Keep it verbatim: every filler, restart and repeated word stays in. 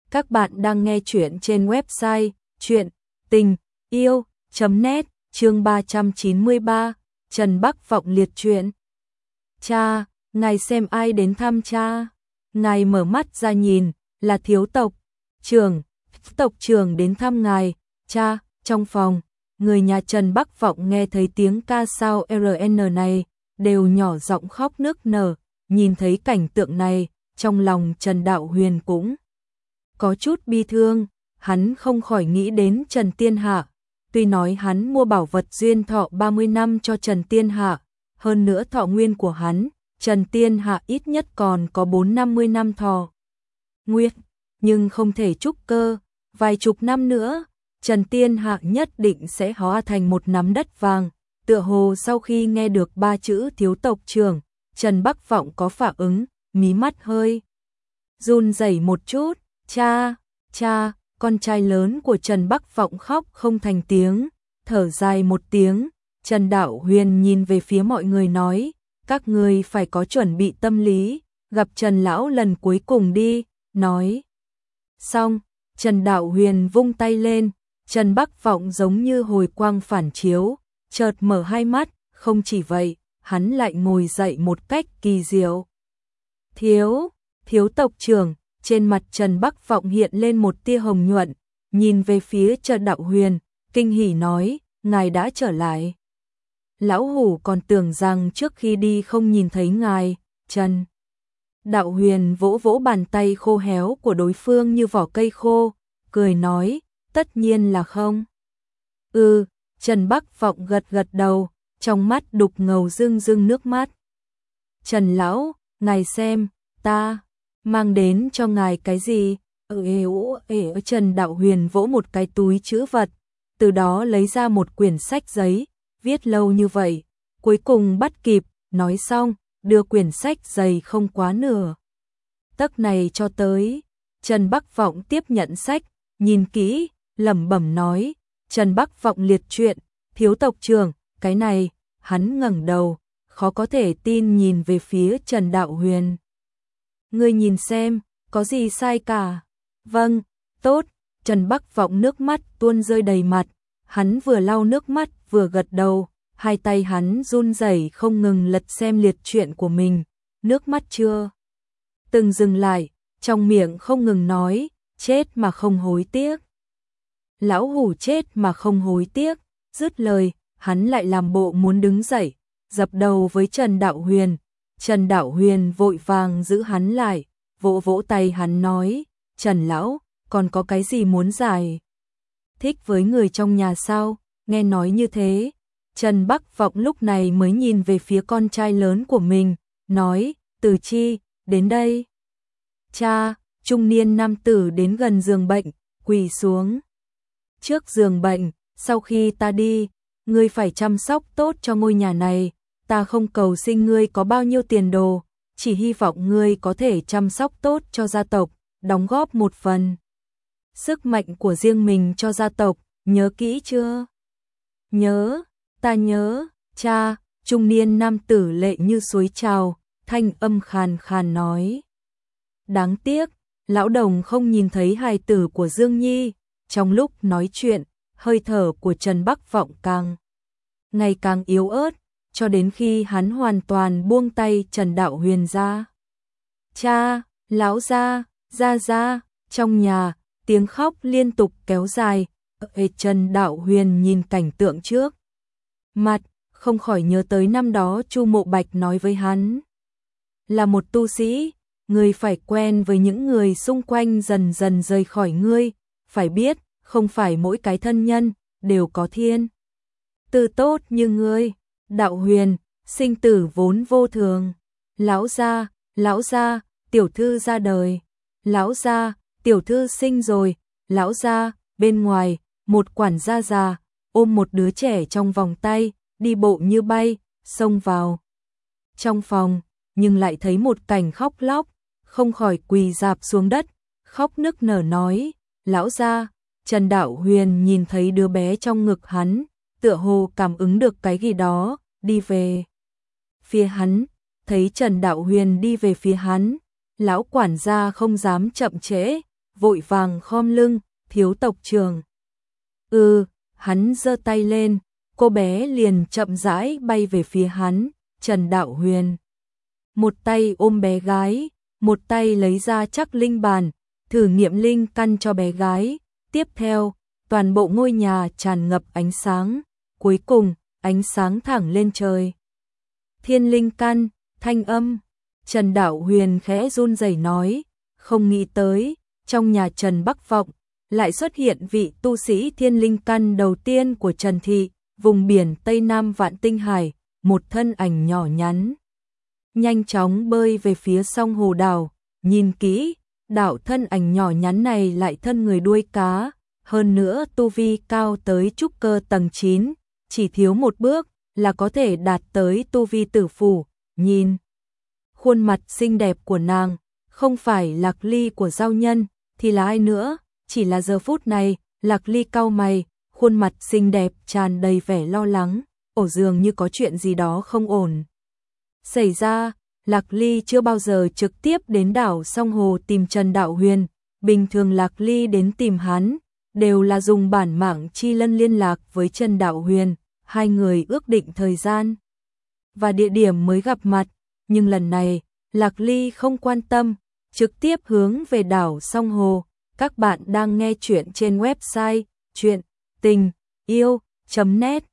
Các bạn đang nghe chuyện trên website chuyện tình yêu chấm net, chương ba trăm chín mươi ba, Trần Bắc Vọng liệt truyện. Cha, ngài xem ai đến thăm cha? Ngài mở mắt ra nhìn, là thiếu tộc trưởng, tộc trưởng đến thăm ngài, cha. Trong phòng, người nhà Trần Bắc Vọng nghe thấy tiếng ca sao rờ en này, đều nhỏ giọng khóc nức nở. Nhìn thấy cảnh tượng này, trong lòng Trần Đạo Huyền cũng có chút bi thương, hắn không khỏi nghĩ đến Trần Tiên Hạ. Tuy nói hắn mua bảo vật duyên thọ ba mươi năm cho Trần Tiên Hạ, hơn nữa thọ nguyên của hắn, Trần Tiên Hạ ít nhất còn có bốn năm mươi năm thọ nguyên, nhưng không thể trúc cơ, vài chục năm nữa, Trần Tiên Hạ nhất định sẽ hóa thành một nắm đất vàng. Tựa hồ sau khi nghe được ba chữ thiếu tộc trưởng, Trần Bắc Vọng có phản ứng, mí mắt hơi run rẩy một chút. Cha, cha, con trai lớn của Trần Bắc Vọng khóc không thành tiếng, thở dài một tiếng. Trần Đạo Huyền nhìn về phía mọi người nói, các người phải có chuẩn bị tâm lý, gặp Trần Lão lần cuối cùng đi, nói. Xong, Trần Đạo Huyền vung tay lên, Trần Bắc Vọng giống như hồi quang phản chiếu, chợt mở hai mắt, không chỉ vậy, hắn lại ngồi dậy một cách kỳ diệu. Thiếu, thiếu tộc trưởng. Trên mặt Trần Bắc Vọng hiện lên một tia hồng nhuận, nhìn về phía Trần Đạo Huyền, kinh hỉ nói, ngài đã trở lại. Lão Hủ còn tưởng rằng trước khi đi không nhìn thấy ngài. Trần Đạo Huyền vỗ vỗ bàn tay khô héo của đối phương như vỏ cây khô, cười nói, tất nhiên là không. Ừ, Trần Bắc Vọng gật gật đầu, trong mắt đục ngầu rưng rưng nước mắt. Trần Lão, ngài xem, ta mang đến cho ngài cái gì? Ở ế Trần Đạo Huyền vỗ một cái túi trữ vật, từ đó lấy ra một quyển sách giấy, viết lâu như vậy, cuối cùng bắt kịp, nói xong, đưa quyển sách dày không quá nửa tấc này cho tới. Trần Bắc Vọng tiếp nhận sách, nhìn kỹ, lẩm bẩm nói, Trần Bắc Vọng liệt truyện, thiếu tộc trưởng, cái này. Hắn ngẩng đầu, khó có thể tin nhìn về phía Trần Đạo Huyền. Ngươi nhìn xem, có gì sai cả? Vâng, tốt. Trần Bắc Vọng nước mắt tuôn rơi đầy mặt, hắn vừa lau nước mắt vừa gật đầu, hai tay hắn run rẩy không ngừng lật xem liệt truyện của mình, nước mắt chưa từng dừng lại, trong miệng không ngừng nói, chết mà không hối tiếc. Lão Hủ chết mà không hối tiếc. Dứt lời, hắn lại làm bộ muốn đứng dậy, dập đầu với Trần Đạo Huyền. Trần Đạo Huyền vội vàng giữ hắn lại, vỗ vỗ tay hắn nói, Trần Lão, còn có cái gì muốn giải thích với người trong nhà sao? Nghe nói như thế, Trần Bắc Vọng lúc này mới nhìn về phía con trai lớn của mình, nói, Từ Chi, đến đây. Cha, trung niên nam tử đến gần giường bệnh, quỳ xuống trước giường bệnh, sau khi ta đi, ngươi phải chăm sóc tốt cho ngôi nhà này. Ta không cầu xin ngươi có bao nhiêu tiền đồ, chỉ hy vọng ngươi có thể chăm sóc tốt cho gia tộc, đóng góp một phần sức mạnh của riêng mình cho gia tộc, nhớ kỹ chưa? Nhớ, ta nhớ, cha. Trung niên nam tử lệ như suối trào, thanh âm khàn khàn nói. Đáng tiếc, lão đồng không nhìn thấy hài tử của Dương Nhi. Trong lúc nói chuyện, hơi thở của Trần Bắc Vọng càng ngày càng yếu ớt, cho đến khi hắn hoàn toàn buông tay Trần Đạo Huyền ra. Cha, lão gia, gia gia. Trong nhà, tiếng khóc liên tục kéo dài. Ê, Trần Đạo Huyền nhìn cảnh tượng trước mặt, không khỏi nhớ tới năm đó Chu Mộ Bạch nói với hắn. Là một tu sĩ, ngươi phải quen với những người xung quanh dần dần rời khỏi ngươi, phải biết, không phải mỗi cái thân nhân đều có thiên tư tốt như ngươi. Đạo Huyền, sinh tử vốn vô thường. Lão gia, lão gia, tiểu thư ra đời. Lão gia, tiểu thư sinh rồi. Lão gia, bên ngoài, một quản gia già ôm một đứa trẻ trong vòng tay, đi bộ như bay, xông vào trong phòng, nhưng lại thấy một cảnh khóc lóc, không khỏi quỳ rạp xuống đất, khóc nức nở nói, lão gia. Trần Đạo Huyền nhìn thấy đứa bé trong ngực hắn, tựa hồ cảm ứng được cái gì đó, đi về phía hắn. Thấy Trần Đạo Huyền đi về phía hắn, lão quản gia không dám chậm trễ, vội vàng khom lưng, thiếu tộc trưởng. Ừ, hắn giơ tay lên, cô bé liền chậm rãi bay về phía hắn, Trần Đạo Huyền. Một tay ôm bé gái, một tay lấy ra chắc linh bàn, thử nghiệm linh căn cho bé gái. Tiếp theo, toàn bộ ngôi nhà tràn ngập ánh sáng, cuối cùng, ánh sáng thẳng lên trời. Thiên linh căn, thanh âm, Trần Đạo Huyền khẽ run rẩy nói, không nghĩ tới, trong nhà Trần Bắc Vọng, lại xuất hiện vị tu sĩ thiên linh căn đầu tiên của Trần Thị, vùng biển Tây Nam Vạn Tinh Hải, một thân ảnh nhỏ nhắn. Nhanh chóng bơi về phía sông Hồ Đảo, nhìn kỹ, đạo thân ảnh nhỏ nhắn này lại thân người đuôi cá, hơn nữa tu vi cao tới trúc cơ tầng chín, chỉ thiếu một bước là có thể đạt tới tu vi tử phủ, nhìn. Khuôn mặt xinh đẹp của nàng, không phải Lạc Ly của giao nhân, thì là ai nữa, chỉ là giờ phút này, Lạc Ly cau mày, khuôn mặt xinh đẹp tràn đầy vẻ lo lắng, ổ dường như có chuyện gì đó không ổn. Xảy ra, Lạc Ly chưa bao giờ trực tiếp đến đảo Song Hồ tìm Trần Đạo Huyền, bình thường Lạc Ly đến tìm hắn, đều là dùng bản mạng chi lân liên lạc với Trần Đạo Huyền, hai người ước định thời gian và địa điểm mới gặp mặt, nhưng lần này, Lạc Ly không quan tâm, trực tiếp hướng về đảo Song Hồ. Các bạn đang nghe chuyện trên website chuyện tình yêu chấm net